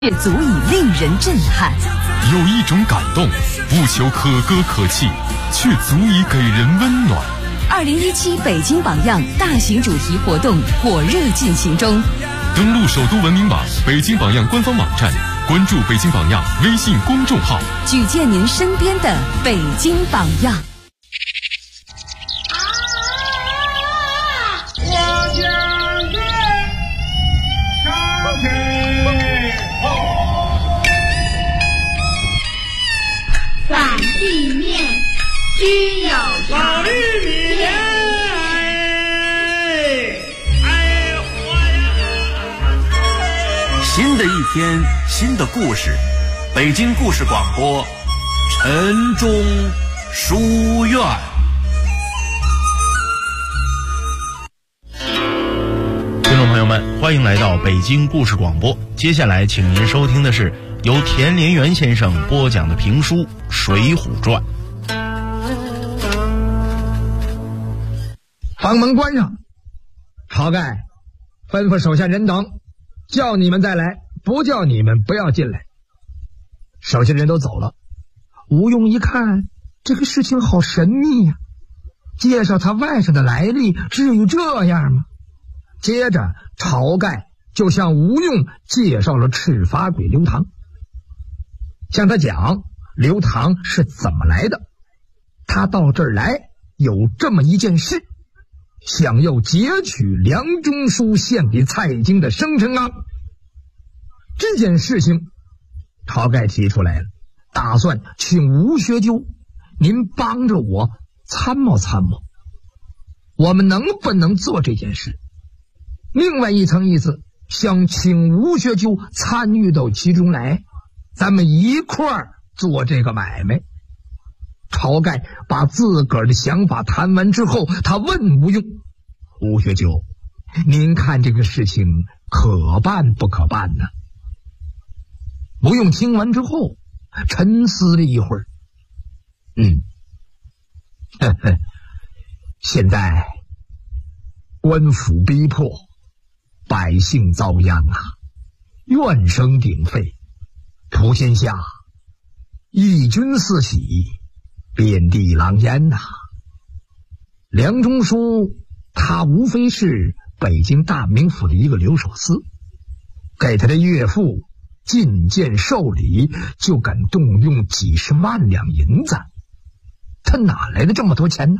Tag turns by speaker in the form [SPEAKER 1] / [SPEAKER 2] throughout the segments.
[SPEAKER 1] 也足以令人震撼。
[SPEAKER 2] 有一种感动，不求可歌可泣，却足以给人温暖。
[SPEAKER 1] 2017北京榜样大型主题活动火热进行中，
[SPEAKER 2] 登录首都文明网、北京榜样官方网站，关注北京榜样微信公众号，
[SPEAKER 1] 举荐您身边的北京榜样。
[SPEAKER 3] 反地面需要
[SPEAKER 4] 老玉米
[SPEAKER 5] 新的一天，新的故事，北京故事广播，晨钟书院。
[SPEAKER 6] 听众朋友们，欢迎来到北京故事广播。接下来，请您收听的是由田连元先生播讲的评书《水浒传》。
[SPEAKER 7] 房门关上，晁盖吩咐手下人等，叫你们再来，不叫你们不要进来。手下人都走了，吴用一看这个事情好神秘呀，介绍他外甥的来历，至于这样吗？接着晁盖就向吴用介绍了赤发鬼刘唐，向他讲刘唐是怎么来的，他到这儿来有这么一件事，想要截取梁中书献给蔡京的生辰纲。这件事情晁盖提出来了，打算请吴学究您帮着我参谋参谋，我们能不能做这件事。另外一层意思，想请吴学究参与到其中来，咱们一块儿做这个买卖。晁盖把自个儿的想法谈完之后，他问吴用：吴学究，您看这个事情可办不可办呢？吴用听完之后沉思了一会儿，现在官府逼迫，百姓遭殃啊，怨声鼎沸，普天下义军四起，遍地狼烟呐。梁中书他无非是北京大名府的一个留守司，给他的岳父进谏受理就敢动用几十万两银子，他哪来的这么多钱呢？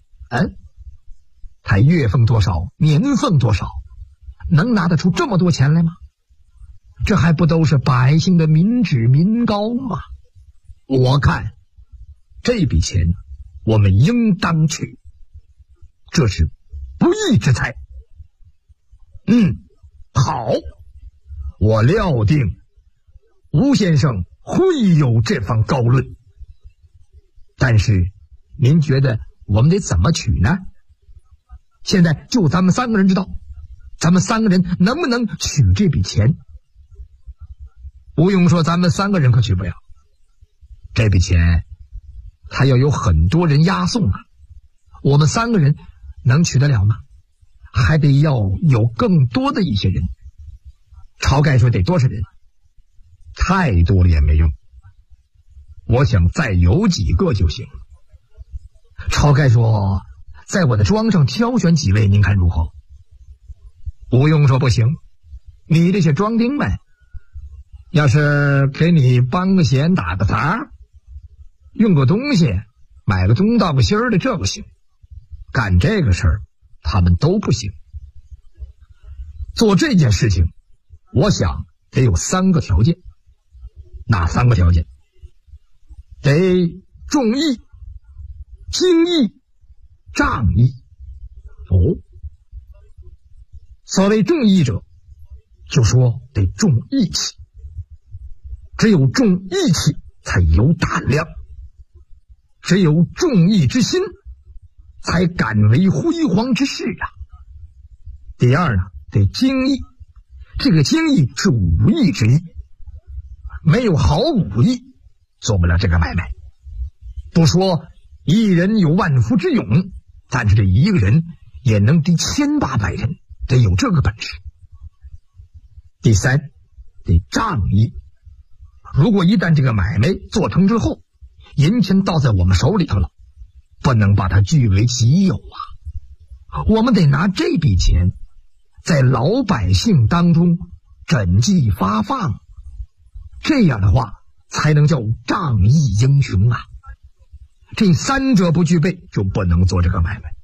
[SPEAKER 7] 他月俸多少，年俸多少，能拿得出这么多钱来吗？这还不都是百姓的民脂民膏吗？我看这笔钱我们应当取，这是不义之财。好，我料定吴先生会有这番高论，但是您觉得我们得怎么取呢？现在就咱们三个人知道，咱们三个人能不能取这笔钱？吴用说咱们三个人可取不了，这笔钱他要有很多人押送啊，我们三个人能取得了吗？还得要有更多的一些人。晁盖说得多少人？太多了也没用，我想再有几个就行。晁盖说在我的庄上挑选几位，您看如何？吴用说不行，你这些庄丁们要是给你帮个闲打个杂，用个东西买个东道个西儿的，这不行，干这个事儿他们都不行。做这件事情我想得有3个条件。哪3个条件？得重义、精义、仗义。所谓重义者，就说得重义气，只有重义气才有胆量，只有重义之心才敢为辉煌之事啊。第二呢，得精义，这个精义是武艺之一，没有好武艺做不了这个买卖。不说一人有万夫之勇，但是这一个人也能敌1800人，得有这个本事。第三， 得仗义。如果一旦这个买卖做成之后，银钱到在我们手里头了，不能把它据为己有啊！我们得拿这笔钱在老百姓当中赈济发放，这样的话才能叫仗义英雄啊！这三者不具备，就不能做这个买卖。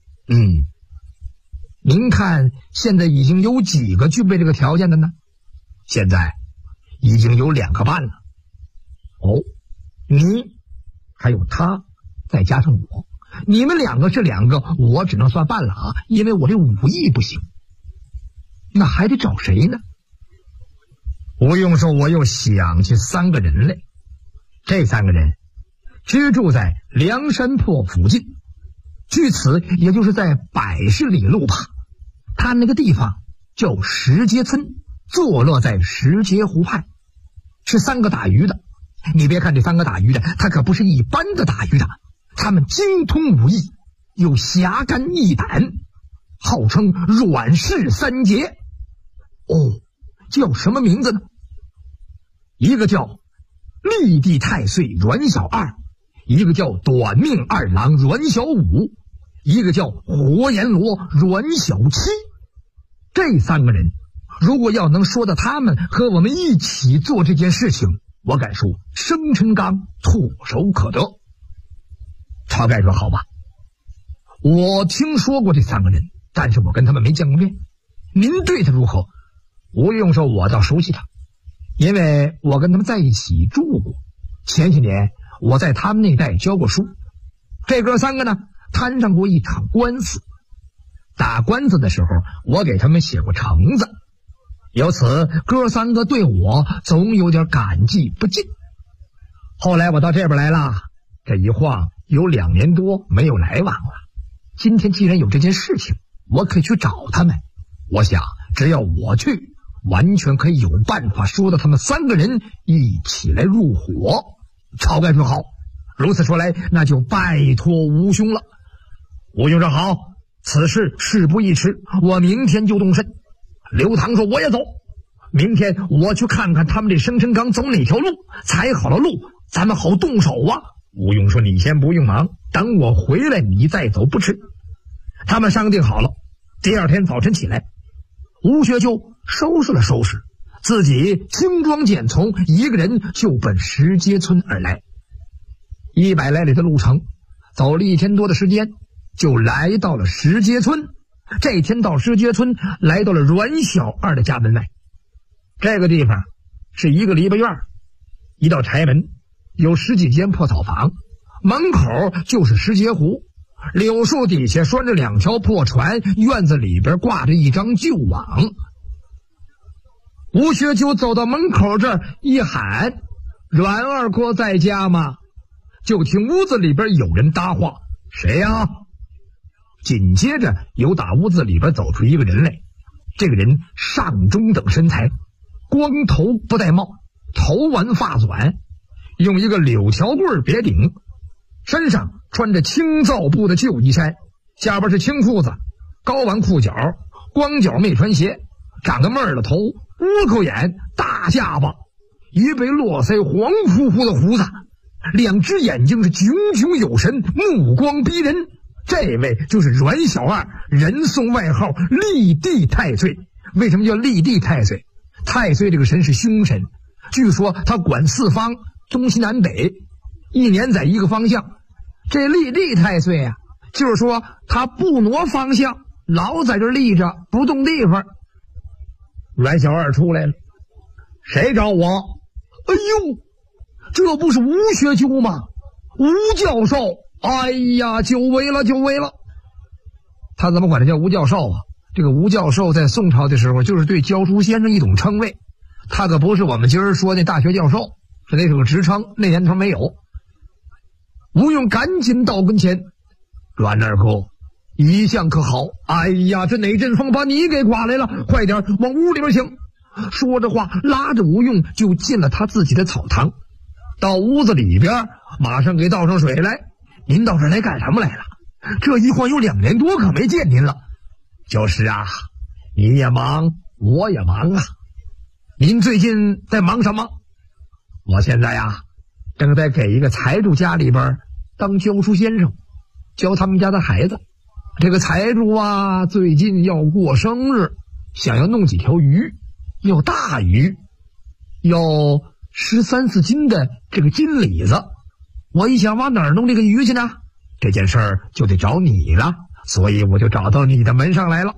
[SPEAKER 7] 您看现在已经有几个具备这个条件的呢？现在已经有2个半了。你还有他，再加上我，你们2个是2个，我只能算半了啊，因为我这武艺不行。那还得找谁呢？吴用说，我又想起3个人来。这3个人居住在梁山泊附近，距此也就是在100里路吧。他那个地方叫石碣村，坐落在石碣湖畔，是3个打鱼的。你别看这3个打鱼的，他可不是一般的打鱼的，他们精通武艺，有侠肝义胆，号称阮氏3杰。叫什么名字呢？一个叫立地太岁阮小二，一个叫短命二郎阮小五，一个叫活阎罗阮小七。这3个人如果要能说到他们和我们一起做这件事情，我敢说生辰纲唾手可得。晁盖说，好吧，我听说过这3个人，但是我跟他们没见过面，您对他如何？吴用说，我倒熟悉他，因为我跟他们在一起住过，前些年我在他们那带教过书。这哥3个呢，摊上过一场官司，打官司的时候我给他们写过橙子，由此哥3个对我总有点感激不尽。后来我到这边来了，这一晃有2年多没有来往了。今天既然有这件事情，我可以去找他们。我想只要我去，完全可以有办法说到他们3个人一起来入伙。晁盖说，好，如此说来，那就拜托吴兄了。吴兄说，好，此事事不宜迟，我明天就动身。刘唐说，我也走，明天我去看看他们这生辰纲走哪条路，踩好了路咱们好动手啊。吴用说，你先不用忙，等我回来你再走不迟。他们商定好了，第2天早晨起来，吴学究收拾了收拾，自己轻装简从，一个人就奔石碣村而来。100来里的路程，走了1天多的时间，就来到了石碣村。这天到石碣村，来到了阮小二的家门外。这个地方是一个篱笆院，一道柴门，有10几间破草房，门口就是石碣湖，柳树底下拴着2条破船，院子里边挂着一张旧网。吴学究走到门口这儿一喊，阮二哥在家吗？就听屋子里边有人搭话，谁呀？紧接着由打屋子里边走出一个人来，这个人上中等身材，光头不戴帽，头完发短，用一个柳条棍别顶，身上穿着青皂布的旧衣衫，下边是青裤子，高挽裤脚，光脚没穿鞋，长个妹儿的头，倭寇眼，大下巴，一背络腮黄乎乎的胡子，2只眼睛是炯炯有神，目光逼人。这位就是阮小二，人送外号立地太岁。为什么叫立地太岁？太岁这个神是凶神，据说他管4方，东西南北，1年在一个方向。这立地太岁啊，就是说他不挪方向，老在这立着不动地方。阮小二出来了，谁找我？哎呦，这不是吴学究吗？吴教授，哎呀，久违了，久违了。他怎么管他叫吴教授啊？这个吴教授在宋朝的时候就是对教书先生一种称谓，他可不是我们今儿说那大学教授，是那是个职称，那年头没有。吴用赶紧到跟前，阮二哥，一向可好？哎呀，这哪阵风把你给刮来了？快点往屋里边请。说着话，拉着吴用就进了他自己的草堂，到屋子里边马上给倒上水来。您到这儿来干什么来了？这一晃有2年多可没见您了。就是啊，你也忙我也忙啊。 您最近在忙什么？我现在呀，正在给一个财主家里边当教书先生，教他们家的孩子。这个财主啊，最近要过生日，想要弄几条鱼，要大鱼，要13、14斤的这个金李子。我一想，往哪儿弄这个鱼去呢？这件事儿就得找你了，所以我就找到你的门上来了。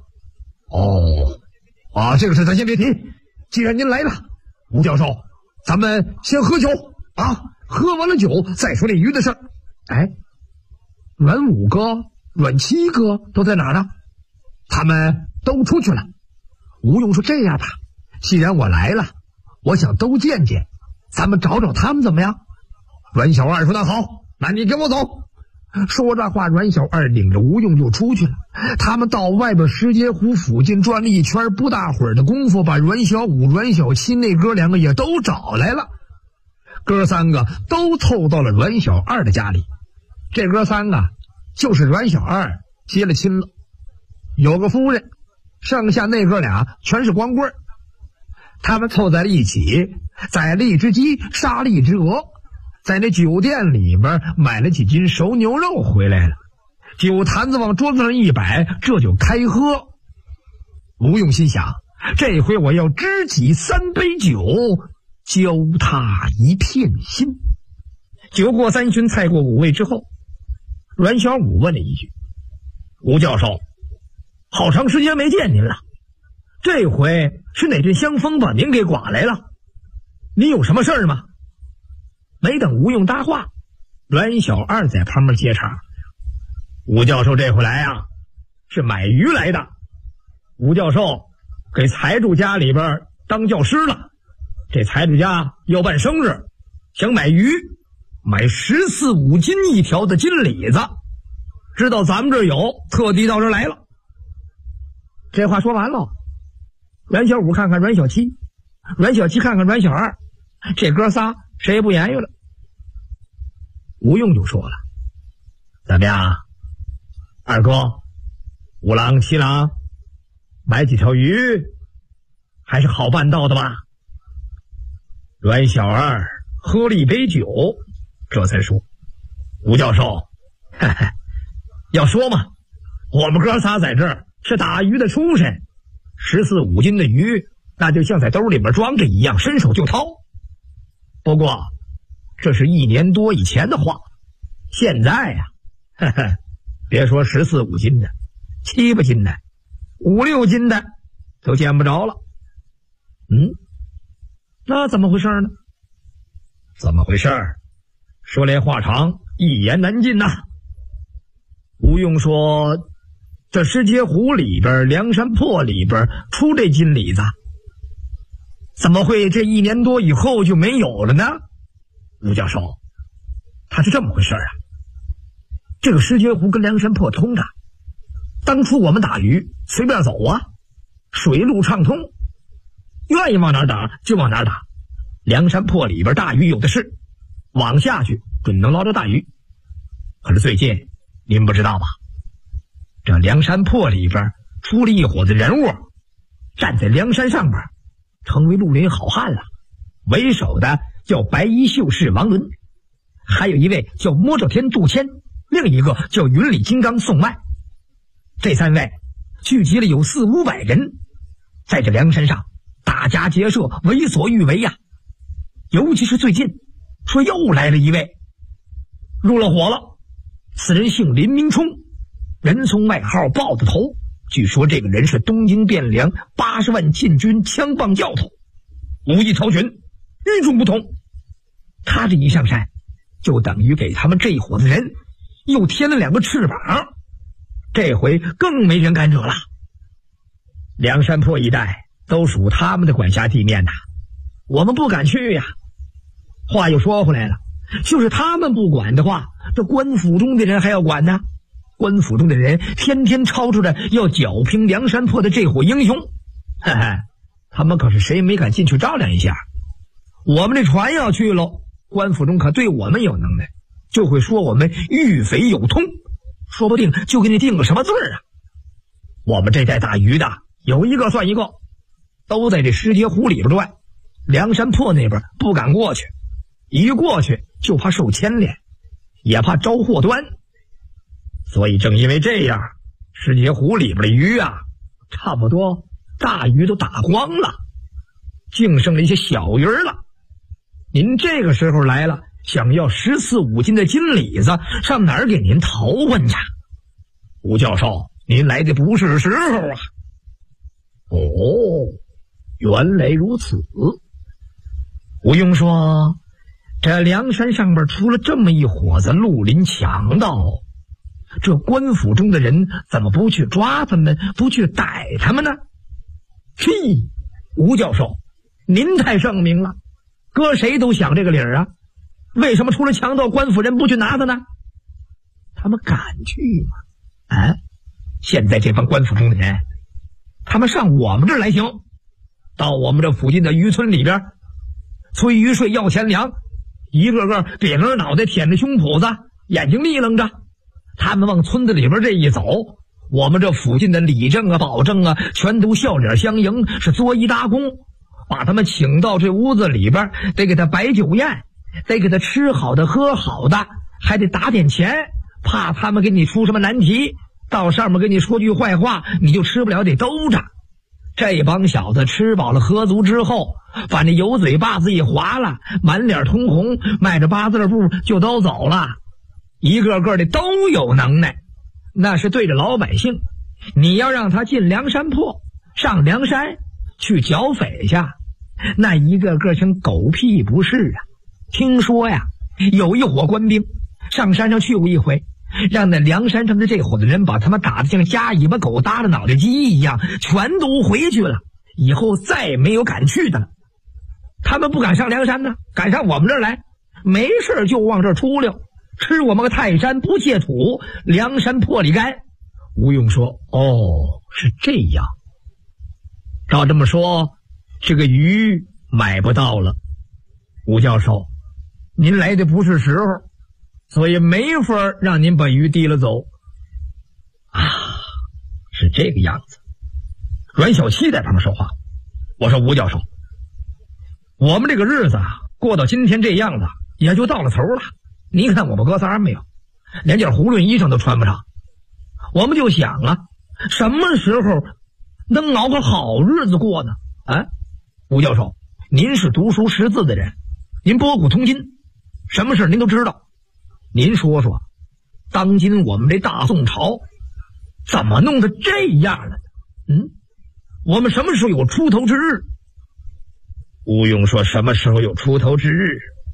[SPEAKER 7] 这个事咱先别提。既然您来了，吴教授，咱们先喝酒啊，喝完了酒再说那鱼的事儿。阮5哥、阮7哥都在哪儿呢？他们都出去了。吴用说：“这样吧，既然我来了，我想都见见，咱们找找他们怎么样？”阮小二说：“那好，那你跟我走。”说这话，阮小二领着吴用就出去了。他们到外边石碣湖附近转了一圈，不大会儿的功夫，把阮小五、阮小七那哥两个也都找来了。哥3个都凑到了阮小二的家里。这哥3个就是阮小二结了亲了，有个夫人，剩下那哥俩全是光棍。他们凑在了一起，宰了一只鸡，杀了一只鹅，在那酒店里边买了几斤熟牛肉回来了，酒坛子往桌子上一摆，这就开喝。吴用心想，这回我要知己3杯酒，教他一片心。酒过3巡，菜过5味之后，阮小五问了一句：“吴教授，好长时间没见您了，这回是哪阵香风把您给刮来了？您有什么事儿吗？”没等吴用搭话，阮小二在旁边接茬：“吴教授这回来啊，是买鱼来的。吴教授给财主家里边当教师了，这财主家要办生日，想买鱼，买14、15斤一条的金李子，知道咱们这儿有，特地到这儿来了。”这话说完了，阮小五看看阮小七，阮小七看看阮小二，这哥仨谁也不言语了。吴用就说了：“怎么样，二哥、5郎、7郎，买几条鱼还是好办到的吧？”阮小二喝了一杯酒，这才说：“吴教授，要说嘛，我们哥仨在这儿是打鱼的出身，14、15斤的鱼，那就像在兜里边装着一样，伸手就掏。不过这是1年多以前的话，现在呀，别说14、15斤的，7、8斤的，5、6斤的都见不着了。那怎么回事呢？怎么回事？说来话长，一言难尽呐。吴用说，这石碣湖里边、梁山泊里边出这金李子，怎么会这1年多以后就没有了呢？吴教授，他是这么回事啊。这个石碣湖跟梁山泊通的，当初我们打鱼随便走啊，水路畅通，愿意往哪打就往哪打。梁山泊里边大鱼有的是，网下去准能捞着大鱼。可是最近您不知道吧，这梁山泊里边出了一伙子人物，站在梁山上边，成为绿林好汉了。为首的叫白衣秀士王伦，还有一位叫摸着天杜迁，另一个叫云里金刚宋迈。这3位聚集了有4、500人，在这梁山上打家劫舍，为所欲为呀。尤其是最近说又来了一位，入了伙了。此人姓林明冲，人送外号豹子头。据说这个人是东京汴梁80万禁军枪棒教头，武艺超群，与众不同。他这一上山，就等于给他们这伙子人又添了2个翅膀，这回更没人敢惹了。梁山泊一带都属他们的管辖地面呐，我们不敢去呀。话又说回来了，就是他们不管的话，这官府中的人还要管呢。官府中的人天天吵吵着要剿平梁山泊的这伙英雄，他们可是谁没敢进去照亮一下。我们这船要去喽，官府中可对我们有能耐，就会说我们御匪有通，说不定就给你定个什么罪啊。我们这带打鱼的有一个算一个，都在这石碣湖里边转， 梁山泊那边不敢过去，一过去就怕受牵连，也怕招祸端。所以正因为这样，石碣湖里边的鱼啊，差不多大鱼都打光了，净剩了一些小鱼了。您这个时候来了，想要14、5斤的金李子，上哪儿给您淘换去？吴教授，您来的不是时候啊！哦，原来如此。吴用说，这梁山上边出了这么一伙子绿林强盗，这官府中的人怎么不去抓他们，不去逮他们呢？嘿，吴教授，您太圣明了，搁谁都想这个理儿啊。为什么出了强盗，官府人不去拿他呢？他们敢去吗？现在这帮官府中的人，他们上我们这儿来行，到我们这附近的渔村里边催渔税要钱粮，一个个瘪着脑袋，舔着胸脯子，眼睛立愣着。他们往村子里边这一走，我们这附近的李正啊、保正啊，全都笑脸相迎，是作揖搭躬，把他们请到这屋子里边，得给他摆酒宴，得给他吃好的喝好的，还得打点钱，怕他们给你出什么难题，到上面给你说句坏话，你就吃不了得兜着。这帮小子吃饱了喝足之后，把那油嘴巴子一划了，满脸通红，迈着8字步就都走了，一个个的都有能耐。那是对着老百姓，你要让他进梁山泊，上梁山去剿匪去，那一个个像狗屁不是啊。听说呀，有一伙官兵上山上去过一回，让那梁山上的这伙的人把他们打得像夹尾巴狗搭了脑袋鸡一样，全都回去了，以后再也没有敢去的了。他们不敢上梁山呢，敢上我们这儿来，没事就往这儿出溜，吃我们个泰山不借土，梁山破里干。吴用说，哦，是这样。照这么说，这个鱼买不到了。吴教授，您来的不是时候，所以没法让您把鱼提了走啊。是这个样子。阮小七在旁边说话，我说吴教授，我们这个日子啊，过到今天这样子，也就到了头了。你看我们哥仨没有，连件胡润衣裳都穿不上。我们就想啊，什么时候能熬个好日子过呢？吴教授，您是读书识字的人，您博古通今，什么事您都知道。您说说，当今我们这大宋朝怎么弄得这样了？我们什么时候有出头之日？吴用说，什么时候有出头之日？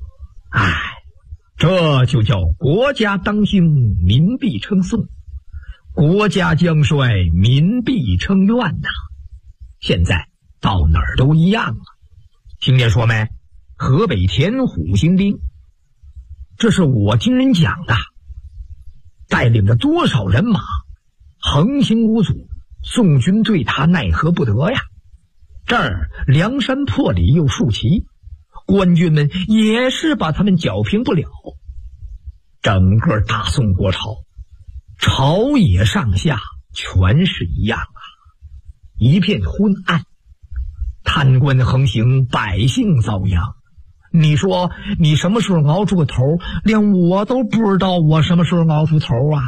[SPEAKER 7] 这就叫国家当兴，民必称颂；国家将衰，民必称怨呐。现在到哪儿都一样了。听见说没？河北田虎兴兵，这是我听人讲的，带领着多少人马，横行无阻，宋军对他奈何不得呀。这儿梁山泊里又竖旗，官军们也是把他们剿平不了。整个大宋国朝，朝野上下全是一样啊，一片昏暗，贪官横行，百姓遭殃。你说你什么时候熬出个头，连我都不知道我什么时候熬出头啊。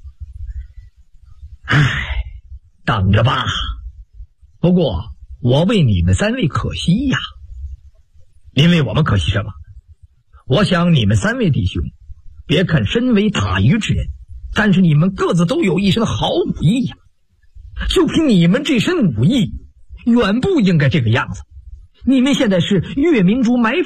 [SPEAKER 7] 等着吧。不过我为你们3位可惜呀。因为我们可惜什么？我想你们3位弟兄，别看身为打鱼之人，但是你们各自都有一身好武艺呀。就凭你们这身武艺，远不应该这个样子。你们现在是月明珠埋